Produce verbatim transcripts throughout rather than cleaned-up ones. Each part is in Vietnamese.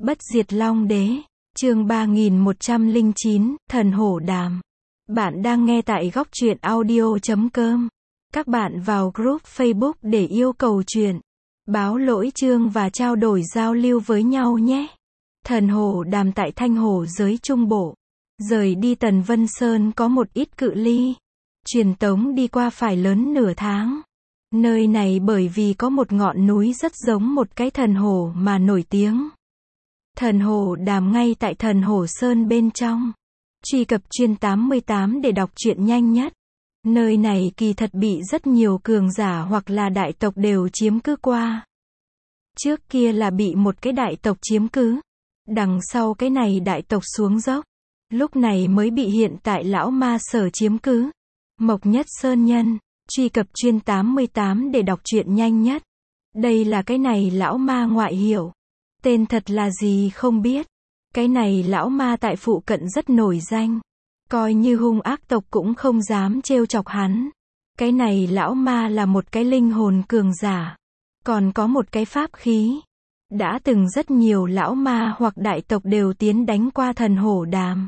Bất diệt Long Đế, chương ba nghìn một trăm lẻ chín, Thần Hổ Đàm. Bạn đang nghe tại góc truyện audio chấm com. Các bạn vào group Facebook để yêu cầu truyện, báo lỗi chương và trao đổi giao lưu với nhau nhé. Thần Hổ Đàm tại Thanh Hồ giới Trung Bộ. Rời đi Tần Vân Sơn có một ít cự ly. Truyền tống đi qua phải lớn nửa tháng. Nơi này bởi vì có một ngọn núi rất giống một cái thần hổ mà nổi tiếng. Thần Hổ Đàm ngay tại Thần Hổ Sơn bên trong. Truy cập chuyên tám mươi tám để đọc truyện nhanh nhất. Nơi này kỳ thật bị rất nhiều cường giả hoặc là đại tộc đều chiếm cứ qua. Trước kia là bị một cái đại tộc chiếm cứ. Đằng sau cái này đại tộc xuống dốc. Lúc này mới bị hiện tại lão ma sở chiếm cứ. Mộc Nhất Sơn Nhân. Truy cập chuyên tám mươi tám để đọc truyện nhanh nhất. Đây là cái này lão ma ngoại hiệu. Tên thật là gì không biết. Cái này lão ma tại phụ cận rất nổi danh. Coi như hung ác tộc cũng không dám trêu chọc hắn. Cái này lão ma là một cái linh hồn cường giả. Còn có một cái pháp khí. Đã từng rất nhiều lão ma hoặc đại tộc đều tiến đánh qua Thần Hổ Đàm.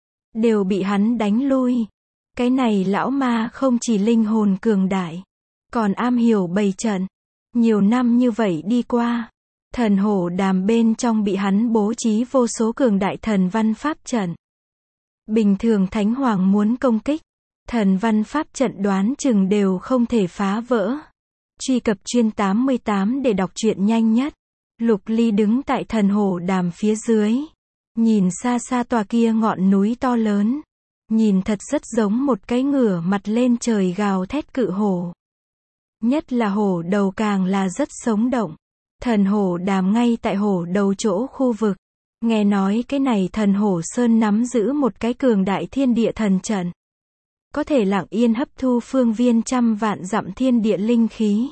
Đều bị hắn đánh lui. Cái này lão ma không chỉ linh hồn cường đại. Còn am hiểu bày trận. Nhiều năm như vậy đi qua. Thần Hổ Đàm bên trong bị hắn bố trí vô số cường đại thần văn pháp trận. Bình thường Thánh Hoàng muốn công kích, thần văn pháp trận đoán chừng đều không thể phá vỡ. Truy cập chuyên tám mươi tám để đọc truyện nhanh nhất. Lục Ly đứng tại Thần Hổ Đàm phía dưới. Nhìn xa xa tòa kia ngọn núi to lớn. Nhìn thật rất giống một cái ngửa mặt lên trời gào thét cự hổ. Nhất là hổ đầu càng là rất sống động. Thần Hổ Đàm ngay tại hổ đầu chỗ khu vực. Nghe nói cái này Thần Hổ Sơn nắm giữ một cái cường đại thiên địa thần trận. Có thể lặng yên hấp thu phương viên trăm vạn dặm thiên địa linh khí.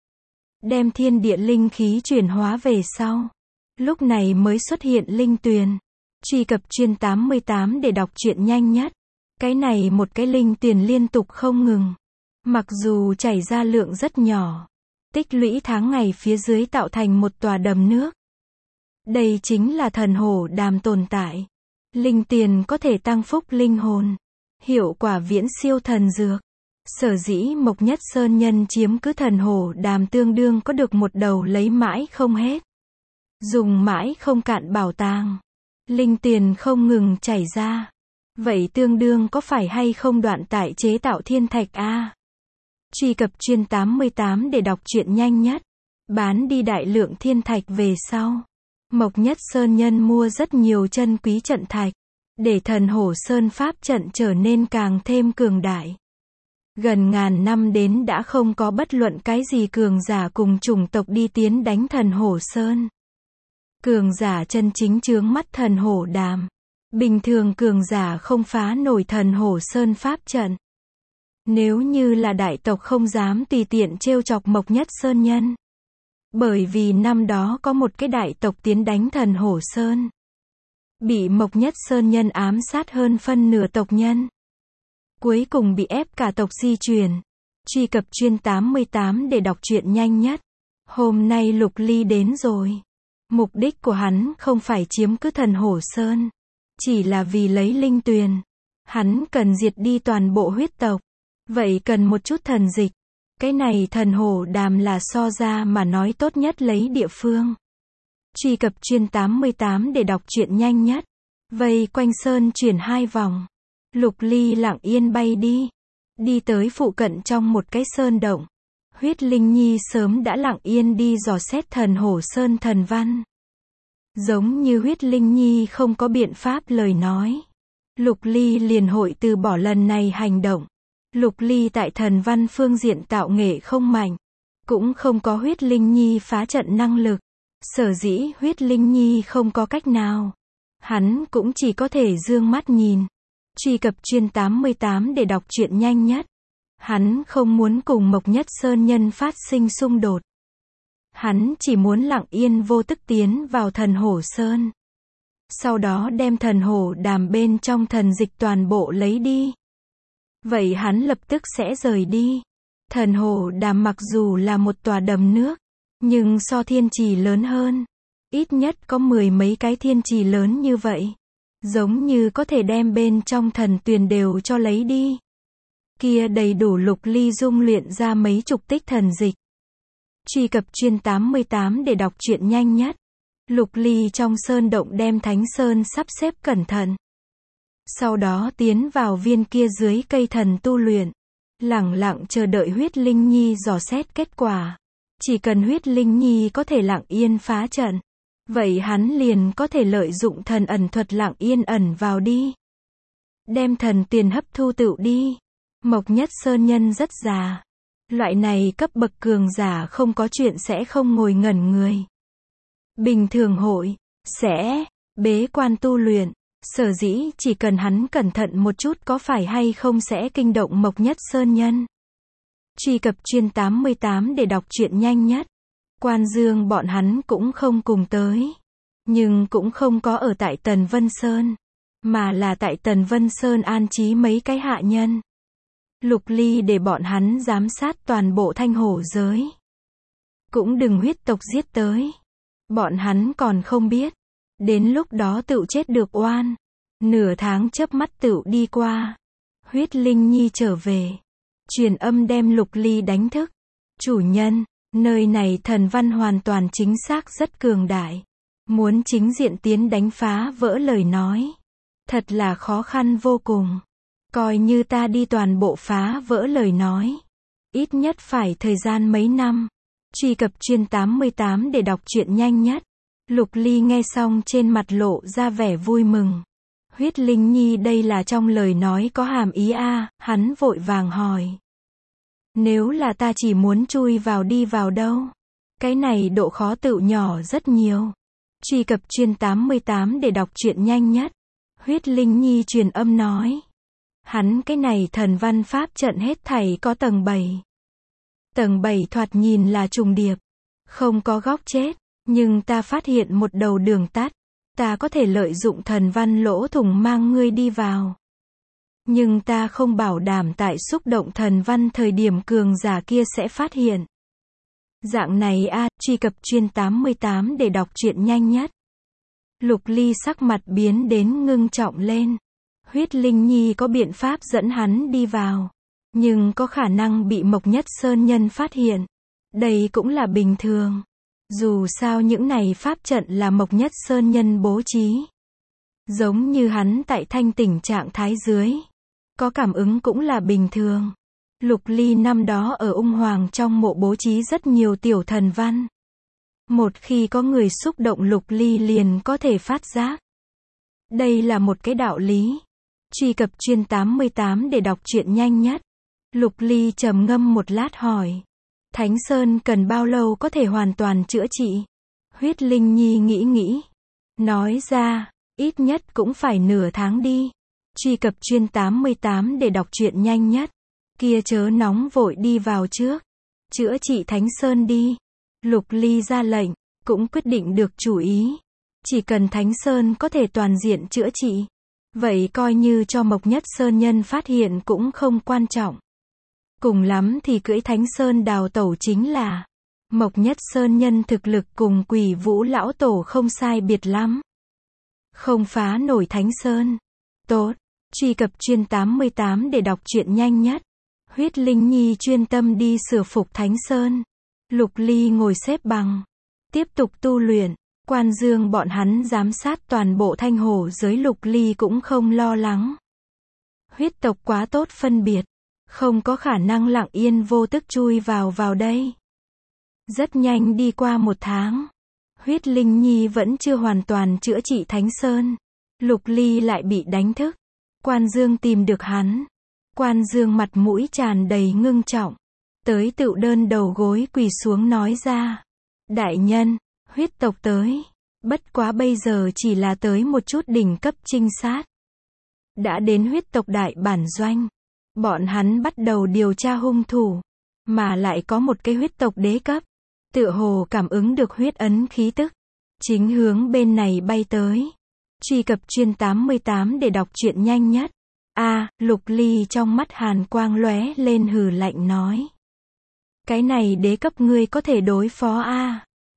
Đem thiên địa linh khí chuyển hóa về sau. Lúc này mới xuất hiện linh tuyền. Truy cập chuyên tám mươi tám để đọc truyện nhanh nhất. Cái này một cái linh tuyền liên tục không ngừng. Mặc dù chảy ra lượng rất nhỏ. Tích lũy tháng ngày phía dưới tạo thành một tòa đầm nước. Đây chính là Thần Hổ Đàm tồn tại. Linh tiền có thể tăng phúc linh hồn. Hiệu quả viễn siêu thần dược. Sở dĩ Mộc Nhất Sơn Nhân chiếm cứ Thần Hổ Đàm tương đương có được một đầu lấy mãi không hết. Dùng mãi không cạn bảo tàng. Linh tiền không ngừng chảy ra. Vậy tương đương có phải hay không đoạn tại chế tạo thiên thạch a? Truy cập chuyên tám mươi tám để đọc truyện nhanh nhất. Bán đi đại lượng thiên thạch về sau. Mộc Nhất Sơn Nhân mua rất nhiều chân quý trận thạch. Để Thần Hổ Sơn pháp trận trở nên càng thêm cường đại. Gần ngàn năm đến đã không có bất luận cái gì cường giả cùng chủng tộc đi tiến đánh Thần Hổ Sơn. Cường giả chân chính chướng mắt Thần Hổ Đàm. Bình thường cường giả không phá nổi Thần Hổ Sơn pháp trận. Nếu như là đại tộc không dám tùy tiện trêu chọc Mộc Nhất Sơn Nhân. Bởi vì năm đó có một cái đại tộc tiến đánh Thần Hổ Sơn. Bị Mộc Nhất Sơn Nhân ám sát hơn phân nửa tộc nhân. Cuối cùng bị ép cả tộc di chuyển. Truy cập chuyên tám mươi tám để đọc truyện nhanh nhất. Hôm nay Lục Ly đến rồi. Mục đích của hắn không phải chiếm cứ Thần Hổ Sơn. Chỉ là vì lấy linh tuyền. Hắn cần diệt đi toàn bộ huyết tộc. Vậy cần một chút thần dịch. Cái này Thần Hổ Đàm là so ra mà nói tốt nhất lấy địa phương. Truy cập chuyên tám mươi tám để đọc truyện nhanh nhất. Vây quanh sơn chuyển hai vòng. Lục Ly lặng yên bay đi. Đi tới phụ cận trong một cái sơn động. Huyết Linh Nhi sớm đã lặng yên đi dò xét Thần Hổ Sơn thần văn. Giống như Huyết Linh Nhi không có biện pháp lời nói. Lục Ly liền hội từ bỏ lần này hành động. Lục Ly tại thần văn phương diện tạo nghệ không mạnh. Cũng không có Huyết Linh Nhi phá trận năng lực. Sở dĩ Huyết Linh Nhi không có cách nào. Hắn cũng chỉ có thể dương mắt nhìn. Truy cập chuyên tám mươi tám để đọc truyện nhanh nhất. Hắn không muốn cùng Mộc Nhất Sơn Nhân phát sinh xung đột. Hắn chỉ muốn lặng yên vô tức tiến vào Thần Hổ Sơn. Sau đó đem Thần Hổ Đàm bên trong thần dịch toàn bộ lấy đi. Vậy hắn lập tức sẽ rời đi. Thần Hổ Đàm mặc dù là một tòa đầm nước, nhưng so thiên trì lớn hơn. Ít nhất có mười mấy cái thiên trì lớn như vậy. Giống như có thể đem bên trong thần tuyền đều cho lấy đi. Kia đầy đủ Lục Ly dung luyện ra mấy chục tích thần dịch. Truy cập chuyên tám mươi tám để đọc truyện nhanh nhất. Lục Ly trong sơn động đem Thánh Sơn sắp xếp cẩn thận. Sau đó tiến vào viên kia dưới cây thần tu luyện. Lẳng lặng chờ đợi huyết linh nhi dò xét kết quả. Chỉ cần huyết linh nhi có thể lặng yên phá trận. Vậy hắn liền có thể lợi dụng thần ẩn thuật lặng yên ẩn vào đi. Đem thần tiền hấp thu tựu đi. Mộc Nhất Sơn Nhân rất già. Loại này cấp bậc cường giả không có chuyện sẽ không ngồi ngẩn người. Bình thường hội, sẽ, bế quan tu luyện. Sở dĩ chỉ cần hắn cẩn thận một chút có phải hay không sẽ kinh động Mộc Nhất Sơn Nhân. Truy cập chuyên tám mươi tám để đọc truyện nhanh nhất. Quan Dương bọn hắn cũng không cùng tới. Nhưng cũng không có ở tại Tần Vân Sơn. Mà là tại Tần Vân Sơn an trí mấy cái hạ nhân. Lục Ly để bọn hắn giám sát toàn bộ thanh hổ giới. Cũng đừng huyết tộc giết tới. Bọn hắn còn không biết. Đến lúc đó tựu chết được oan. Nửa tháng chớp mắt tựu đi qua. Huyết Linh Nhi trở về. Truyền âm đem Lục Ly đánh thức. Chủ nhân, nơi này thần văn hoàn toàn chính xác rất cường đại. Muốn chính diện tiến đánh phá vỡ lời nói. Thật là khó khăn vô cùng. Coi như ta đi toàn bộ phá vỡ lời nói. Ít nhất phải thời gian mấy năm. Truy cập chuyên tám mươi tám để đọc truyện nhanh nhất. Lục Ly nghe xong trên mặt lộ ra vẻ vui mừng. Huyết Linh Nhi đây là trong lời nói có hàm ý a à, hắn vội vàng hỏi. Nếu là ta chỉ muốn chui vào đi vào đâu? Cái này độ khó tựu nhỏ rất nhiều. Truy cập chuyên tám mươi tám để đọc truyện nhanh nhất. Huyết Linh Nhi truyền âm nói. Hắn cái này thần văn pháp trận hết thảy có tầng bảy. Tầng bảy thoạt nhìn là trùng điệp. Không có góc chết. Nhưng ta phát hiện một đầu đường tắt. Ta có thể lợi dụng thần văn lỗ thủng mang ngươi đi vào. Nhưng ta không bảo đảm tại xúc động thần văn thời điểm cường giả kia sẽ phát hiện. Dạng này a, à, truy cập chuyên tám mươi tám để đọc truyện nhanh nhất. Lục Ly sắc mặt biến đến ngưng trọng lên. Huyết Linh Nhi có biện pháp dẫn hắn đi vào. Nhưng có khả năng bị Mộc Nhất Sơn Nhân phát hiện. Đây cũng là bình thường. Dù sao những này pháp trận là Mộc Nhất Sơn Nhân bố trí. Giống như hắn tại thanh tỉnh trạng thái dưới. Có cảm ứng cũng là bình thường. Lục Ly năm đó ở Ung Hoàng trong mộ bố trí rất nhiều tiểu thần văn. Một khi có người xúc động Lục Ly liền có thể phát giác. Đây là một cái đạo lý. Truy cập chuyên tám mươi tám để đọc truyện nhanh nhất. Lục Ly trầm ngâm một lát hỏi. Thánh Sơn cần bao lâu có thể hoàn toàn chữa trị? Huyết Linh Nhi nghĩ nghĩ. Nói ra, ít nhất cũng phải nửa tháng đi. Truy cập chuyên tám mươi tám để đọc truyện nhanh nhất. Kia chớ nóng vội đi vào trước. Chữa trị Thánh Sơn đi. Lục Ly ra lệnh, cũng quyết định được chủ ý. Chỉ cần Thánh Sơn có thể toàn diện chữa trị. Vậy coi như cho Mộc Nhất Sơn Nhân phát hiện cũng không quan trọng. Cùng lắm thì cưỡi Thánh Sơn đào tẩu chính là. Mộc Nhất Sơn Nhân thực lực cùng Quỷ Vũ Lão Tổ không sai biệt lắm. Không phá nổi Thánh Sơn. Tốt, truy cập chuyên tám mươi tám để đọc truyện nhanh nhất. Huyết Linh Nhi chuyên tâm đi sửa phục Thánh Sơn. Lục Ly ngồi xếp bằng. Tiếp tục tu luyện. Quan Dương bọn hắn giám sát toàn bộ thanh hổ giới. Lục Ly cũng không lo lắng. Huyết tộc quá tốt phân biệt. Không có khả năng lặng yên vô tức chui vào vào đây. Rất nhanh đi qua một tháng. Huyết Linh Nhi vẫn chưa hoàn toàn chữa trị Thánh Sơn. Lục Ly lại bị đánh thức. Quan Dương tìm được hắn. Quan Dương mặt mũi tràn đầy ngưng trọng. Tới tựu đơn đầu gối quỳ xuống nói ra. Đại nhân, huyết tộc tới. Bất quá bây giờ chỉ là tới một chút đỉnh cấp trinh sát. Đã đến huyết tộc đại bản doanh. Bọn hắn bắt đầu điều tra hung thủ. Mà lại có một cái huyết tộc đế cấp. Tựa hồ cảm ứng được huyết ấn khí tức. Chính hướng bên này bay tới. Truy cập chuyên tám mươi tám để đọc truyện nhanh nhất. A, à, Lục Ly trong mắt hàn quang lóe lên hừ lạnh nói. Cái này đế cấp ngươi có thể đối phó a à?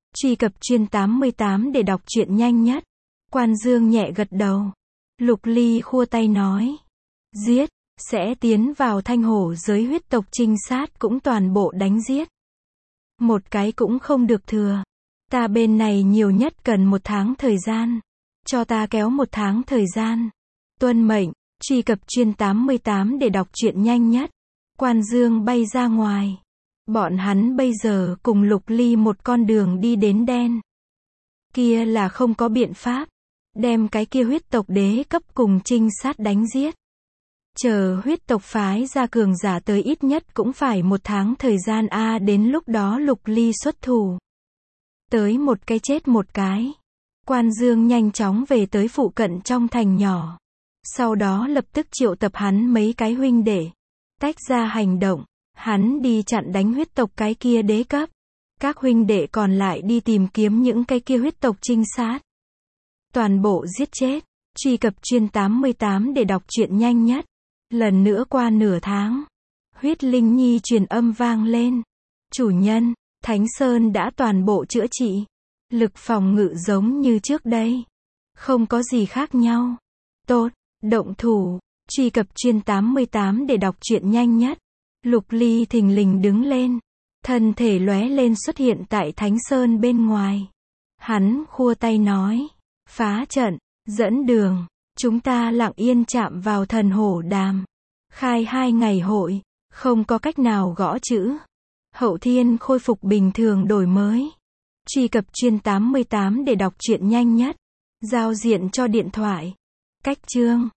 Truy cập chuyên tám mươi tám để đọc truyện nhanh nhất. Quan Dương nhẹ gật đầu. Lục Ly khua tay nói. Giết, sẽ tiến vào thanh hổ giới huyết tộc trinh sát cũng toàn bộ đánh giết. Một cái cũng không được thừa. Ta bên này nhiều nhất cần một tháng thời gian. Cho ta kéo một tháng thời gian. Tuân mệnh, truy cập chuyên tám mươi tám để đọc truyện nhanh nhất. Quan Dương bay ra ngoài. Bọn hắn bây giờ cùng Lục Ly một con đường đi đến đen. Kia là không có biện pháp. Đem cái kia huyết tộc đế cấp cùng trinh sát đánh giết. Chờ huyết tộc phái ra cường giả tới ít nhất cũng phải một tháng thời gian a đến lúc đó Lục Ly xuất thủ. Tới một cái chết một cái. Quan Dương nhanh chóng về tới phụ cận trong thành nhỏ. Sau đó lập tức triệu tập hắn mấy cái huynh đệ. Tách ra hành động. Hắn đi chặn đánh huyết tộc cái kia đế cấp. Các huynh đệ còn lại đi tìm kiếm những cái kia huyết tộc trinh sát. Toàn bộ giết chết. Truy cập chuyên tám mươi tám để đọc truyện nhanh nhất. Lần nữa qua nửa tháng. Huyết Linh Nhi truyền âm vang lên. Chủ nhân, Thánh Sơn đã toàn bộ chữa trị. Lực phòng ngự giống như trước đây. Không có gì khác nhau. Tốt, động thủ. Truy cập chuyên tám mươi tám để đọc truyện nhanh nhất. Lục Ly thình lình đứng lên. Thân thể lóe lên xuất hiện tại Thánh Sơn bên ngoài. Hắn khua tay nói. Phá trận, dẫn đường. Chúng ta lặng yên chạm vào thần hổ đàm. Khai hai ngày hội. Không có cách nào gõ chữ. Hậu thiên khôi phục bình thường đổi mới. Truy cập chuyên tám mươi tám để đọc truyện nhanh nhất. Giao diện cho điện thoại. Cách chương.